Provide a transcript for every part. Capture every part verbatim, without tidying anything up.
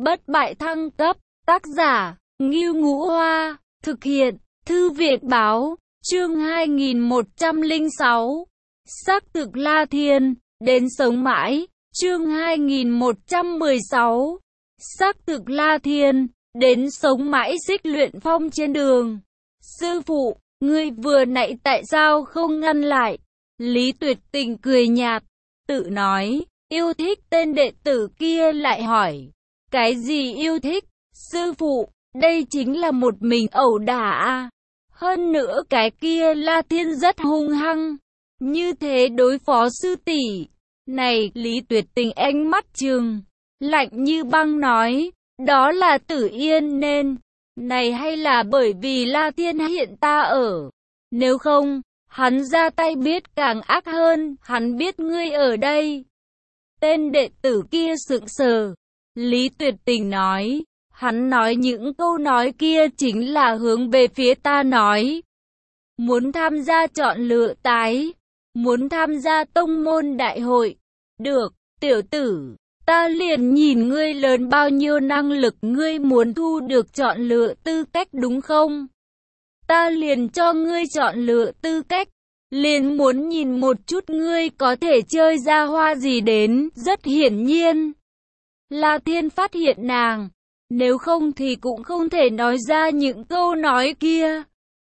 bất bại thăng cấp, tác giả, Ngưu Ngũ Hoa, thực hiện, Thư viện báo, chương hai nghìn một trăm lẻ sáu, xác thực La Thiên, đến sống mãi, chương hai nghìn một trăm mười sáu, xác thực La Thiên, đến sống mãi. Xích Luyện Phong trên đường. Sư phụ, ngươi vừa nãy tại sao không ngăn lại? Lý Tuyệt Tình cười nhạt, tự nói, yêu thích tên đệ tử kia lại hỏi, cái gì yêu thích? Sư phụ, đây chính là một mình ẩu đả à? Hơn nữa cái kia La Thiên rất hung hăng, như thế đối phó sư tỷ. Này, Lý Tuyệt Tình ánh mắt trừng, lạnh như băng nói, đó là Tử Yên nên, này hay là bởi vì La Thiên hiện ta ở, nếu không, hắn ra tay biết càng ác hơn, hắn biết ngươi ở đây. Tên đệ tử kia sững sờ, Lý Tuyệt Tình nói, hắn nói những câu nói kia chính là hướng về phía ta nói. Muốn tham gia chọn lựa tái, muốn tham gia tông môn đại hội. Được, tiểu tử, ta liền nhìn ngươi lớn bao nhiêu năng lực, ngươi muốn thu được chọn lựa tư cách đúng không? Ta liền cho ngươi chọn lựa tư cách, liền muốn nhìn một chút ngươi có thể chơi ra hoa gì đến. Rất hiển nhiên, La Thiên phát hiện nàng, nếu không thì cũng không thể nói ra những câu nói kia.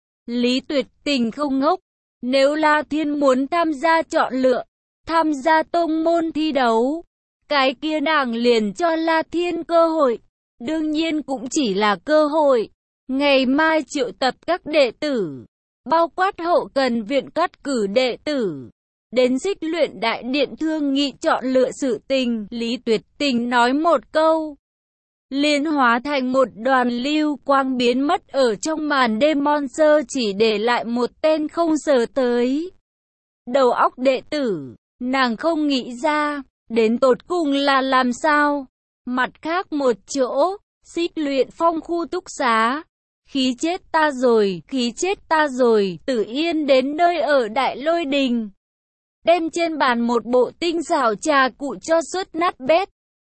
Lý Tuyệt Tình không ngốc, nếu La Thiên muốn tham gia chọn lựa, tham gia tông môn thi đấu, cái kia nàng liền cho La Thiên cơ hội, đương nhiên cũng chỉ là cơ hội. Ngày mai triệu tập các đệ tử, bao quát hậu cần viện cắt cử đệ tử, đến Xích Luyện Đại Điện thương nghị chọn lựa sự tình. Lý Tuyệt Tình nói một câu, liền hóa thành một đoàn lưu quang biến mất ở trong màn đêm monster, chỉ để lại một tên không sờ tới. Đầu óc đệ tử, nàng không nghĩ ra, đến tột cùng là làm sao. Mặt khác một chỗ, Xích Luyện Phong khu túc xá. Khí chết ta rồi, khí chết ta rồi. Tử Yên đến nơi ở Đại Lôi Đình, đem trên bàn một bộ tinh xảo trà cụ cho suốt nát bét.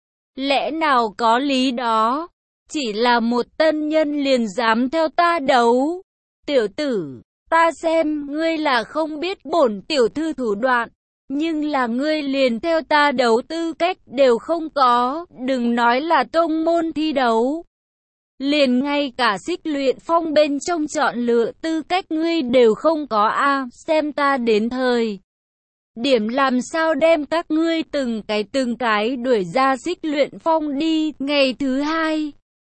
Lẽ nào có lý đó? Chỉ là một tân nhân liền dám theo ta đấu? Tiểu tử, ta xem ngươi là không biết bổn tiểu thư thủ đoạn, nhưng là ngươi liền theo ta đấu tư cách đều không có, đừng nói là tông môn thi đấu. Liền ngay cả Xích Luyện Phong bên trong chọn lựa tư cách ngươi đều không có a à, xem ta đến thời điểm làm sao đem các ngươi từng cái từng cái đuổi ra Xích Luyện Phong đi. Ngày thứ hai,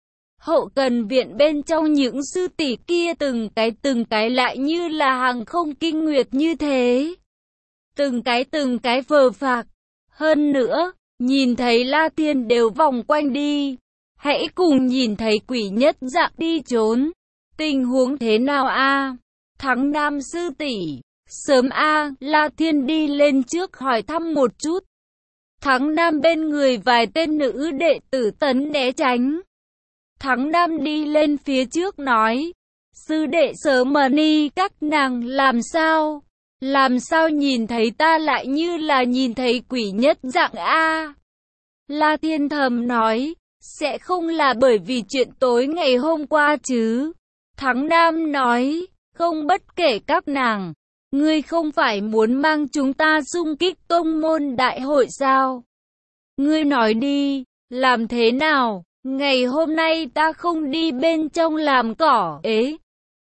hậu cần viện bên trong những sư tỷ kia từng cái từng cái lại như là hàng không kinh nguyệt như thế. Từng cái từng cái vờ phạc. Hơn nữa, nhìn thấy La Thiên đều vòng quanh đi. Hãy cùng nhìn thấy Quỷ Nhất Dạng đi trốn. Tình huống thế nào a? Thắng Nam sư tỷ. Sớm a, La Thiên đi lên trước hỏi thăm một chút. Thắng Nam bên người vài tên nữ đệ tử tấn né tránh. Thắng Nam đi lên phía trước nói, sư đệ Sở Mờ Ni các nàng làm sao? Làm sao nhìn thấy ta lại như là nhìn thấy Quỷ Nhất Dạng a? La Thiên thầm nói, sẽ không là bởi vì chuyện tối ngày hôm qua chứ? Thắng Nam nói, không, bất kể các nàng. Ngươi không phải muốn mang chúng ta xung kích tông môn đại hội sao? Ngươi nói đi, làm thế nào? Ngày hôm nay ta không đi bên trong làm cỏ. Ế!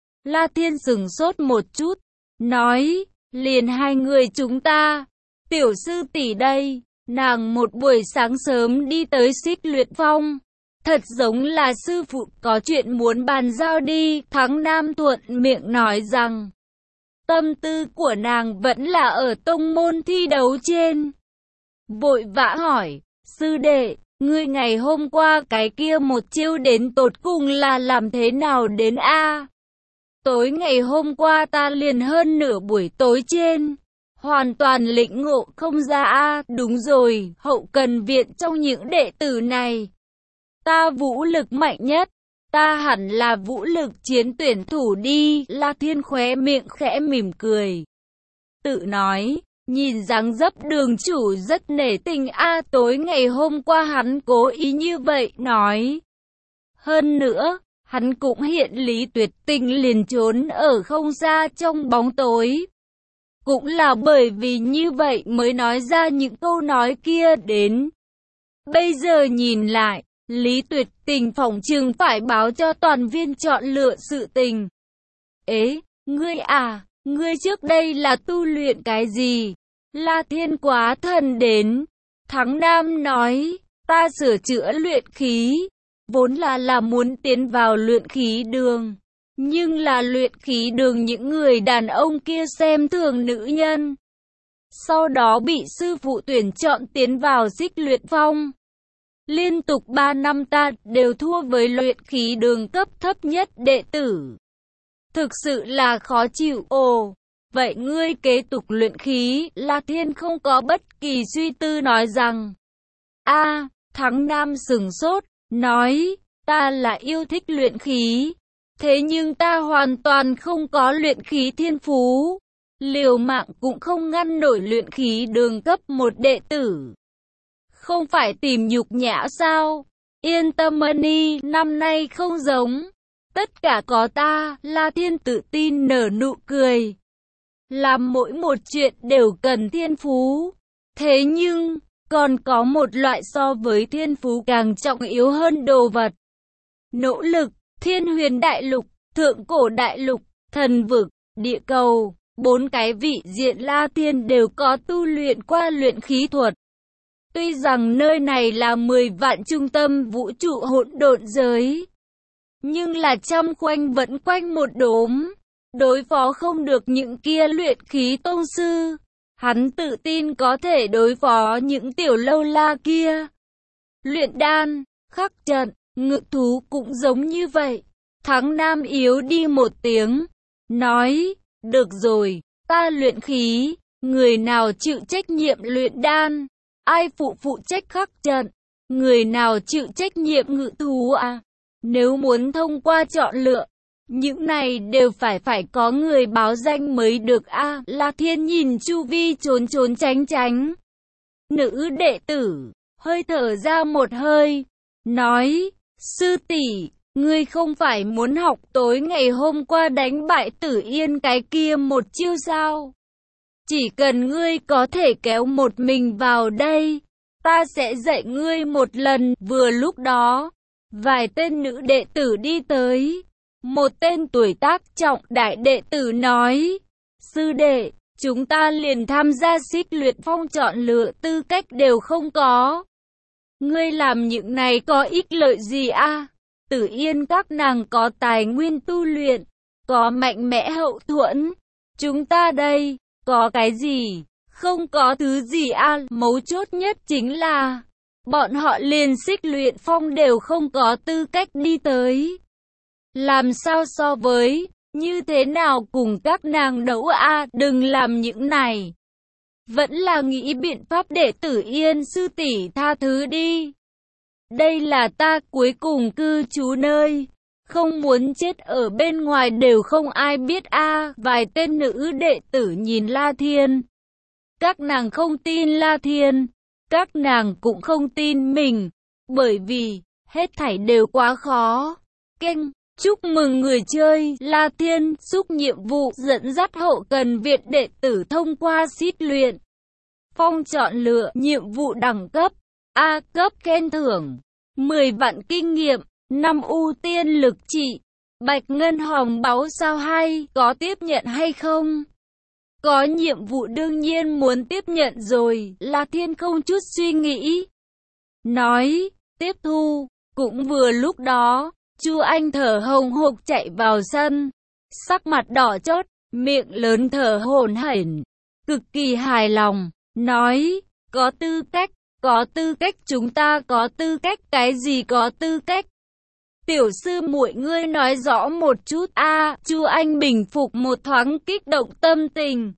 La Thiên sửng sốt một chút, nói, liền hai người chúng ta. Tiểu sư tỷ đây, nàng một buổi sáng sớm đi tới Xích Luyện Phong. Thật giống là sư phụ có chuyện muốn bàn giao đi. Thắng Nam thuận miệng nói rằng, tâm tư của nàng vẫn là ở tông môn thi đấu trên. Vội vã hỏi, sư đệ, ngươi ngày hôm qua cái kia một chiêu đến tột cùng là làm thế nào đến a? Tối ngày hôm qua ta liền hơn nửa buổi tối trên, hoàn toàn lĩnh ngộ không ra a. Đúng rồi, hậu cần viện trong những đệ tử này, ta vũ lực mạnh nhất. Ta hẳn là vũ lực chiến tuyển thủ đi. La Thiên khóe miệng khẽ mỉm cười, tự nói, Nhìn dáng dấp đường chủ rất nể tình a, tối ngày hôm qua hắn cố ý như vậy nói. Hơn nữa, hắn cũng hiện Lý Tuyệt Tình liền trốn ở không xa trong bóng tối. Cũng là bởi vì như vậy mới nói ra những câu nói kia đến. Bây giờ nhìn lại, Lý Tuyệt Tình phỏng chừng phải báo cho toàn viên chọn lựa sự tình. Ế, ngươi à, ngươi trước đây là tu luyện cái gì? La Thiên quá thần đến. Thắng Nam nói, ta sửa chữa luyện khí. Vốn là là muốn tiến vào luyện khí đường. Nhưng là luyện khí đường những người đàn ông kia xem thường nữ nhân. Sau đó bị sư phụ tuyển chọn tiến vào xích luyện phong. Liên tục ba năm ta đều thua với luyện khí đường cấp thấp nhất đệ tử. Thực sự là khó chịu. Ồ, vậy ngươi kế tục luyện khí? La Thiên không có bất kỳ suy tư nói rằng. A, Thắng Nam sừng sốt, nói, ta là yêu thích luyện khí. Thế nhưng ta hoàn toàn không có luyện khí thiên phú. Liều mạng cũng không ngăn nổi luyện khí đường cấp một đệ tử. Không phải tìm nhục nhã sao? Yên tâm Mani, năm nay không giống. Tất cả có ta, La Thiên tự tin nở nụ cười. Làm mỗi một chuyện đều cần thiên phú. Thế nhưng, còn có một loại so với thiên phú càng trọng yếu hơn đồ vật. Nỗ lực, Thiên Huyền Đại Lục, Thượng Cổ Đại Lục, Thần Vực, Địa Cầu, bốn cái vị diện La Thiên đều có tu luyện qua luyện khí thuật. Tuy rằng nơi này là mười vạn trung tâm vũ trụ hỗn độn giới, nhưng là trăm khoanh vẫn quanh một đốm, đối phó không được những kia luyện khí tông sư. Hắn tự tin có thể đối phó những tiểu lâu la kia. Luyện đan, khắc trận, ngự thú cũng giống như vậy. Thắng Nam yếu đi một tiếng, nói, được rồi, ta luyện khí, người nào chịu trách nhiệm luyện đan, ai phụ phụ trách khắc trận, người nào chịu trách nhiệm ngự thú à? Nếu muốn thông qua chọn lựa, những này đều phải phải có người báo danh mới được a. À, La Thiên nhìn chu vi trốn trốn tránh tránh. Nữ đệ tử, hơi thở ra một hơi, nói, sư tỷ, ngươi không phải muốn học tối ngày hôm qua đánh bại Tử Yên cái kia một chiêu sao? Chỉ cần ngươi có thể kéo một mình vào đây, ta sẽ dạy ngươi một lần. Vừa lúc đó, vài tên nữ đệ tử đi tới. Một tên tuổi tác trọng đại đệ tử nói, sư đệ, chúng ta liền tham gia xích luyện phong chọn lựa tư cách đều không có. Ngươi làm những này có ích lợi gì a? À? Tử Yên các nàng có tài nguyên tu luyện, có mạnh mẽ hậu thuẫn. Chúng ta đây, có cái gì? Không có thứ gì a. À? Mấu chốt nhất chính là, bọn họ liền xích luyện phong đều không có tư cách đi tới. Làm sao so với, như thế nào cùng các nàng đấu a? À? Đừng làm những này. Vẫn là nghĩ biện pháp để Tử Yên sư tỷ tha thứ đi. Đây là ta cuối cùng cư trú nơi, không muốn chết ở bên ngoài đều không ai biết a. À. Vài tên nữ đệ tử nhìn La Thiên. Các nàng không tin La Thiên, các nàng cũng không tin mình, bởi vì hết thảy đều quá khó. Keng, chúc mừng người chơi La Thiên xúc nhiệm vụ dẫn dắt hậu cần viện đệ tử thông qua xích luyện phong chọn lựa. Nhiệm vụ đẳng cấp A cấp, khen thưởng mười vạn kinh nghiệm, năm ưu tiên lực trị, bạch ngân hồng báu sao hay, có tiếp nhận hay không? Có, nhiệm vụ đương nhiên muốn tiếp nhận rồi. La Thiên không chút suy nghĩ, nói, tiếp thu. Cũng vừa lúc đó, Chu Anh thở hồng hộc chạy vào sân, sắc mặt đỏ chót, miệng lớn thở hổn hển, cực kỳ hài lòng, nói, có tư cách, có tư cách, chúng ta có tư cách. Cái gì có tư cách? Tiểu sư muội ngươi nói rõ một chút a. À, Chu Anh bình phục một thoáng kích động tâm tình,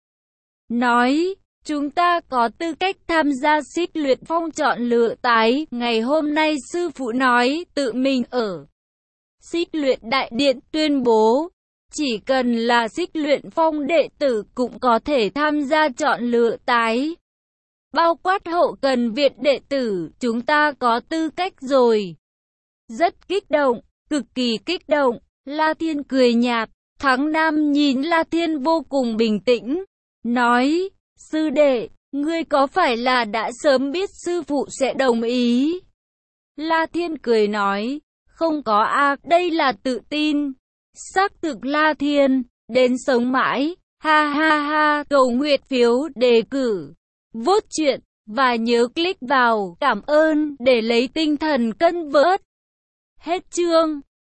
nói, chúng ta có tư cách tham gia xích luyện phong chọn lựa tái. Ngày hôm nay sư phụ nói tự mình ở xích luyện đại điện tuyên bố, Chỉ cần là Xích Luyện Phong đệ tử cũng có thể tham gia chọn lựa tái. Bao quát hậu cần viện đệ tử, chúng ta có tư cách rồi. Rất kích động, cực kỳ kích động, La Thiên cười nhạt. Thắng Nam nhìn La Thiên vô cùng bình tĩnh, nói, sư đệ, ngươi có phải là đã sớm biết sư phụ sẽ đồng ý? La Thiên cười nói, không có a, đây là tự tin. Xác thực La Thiên, đến sống mãi, ha ha ha, cầu nguyện phiếu đề cử, vote chuyện, và nhớ click vào cảm ơn để lấy tinh thần cân vớt. Hết chương.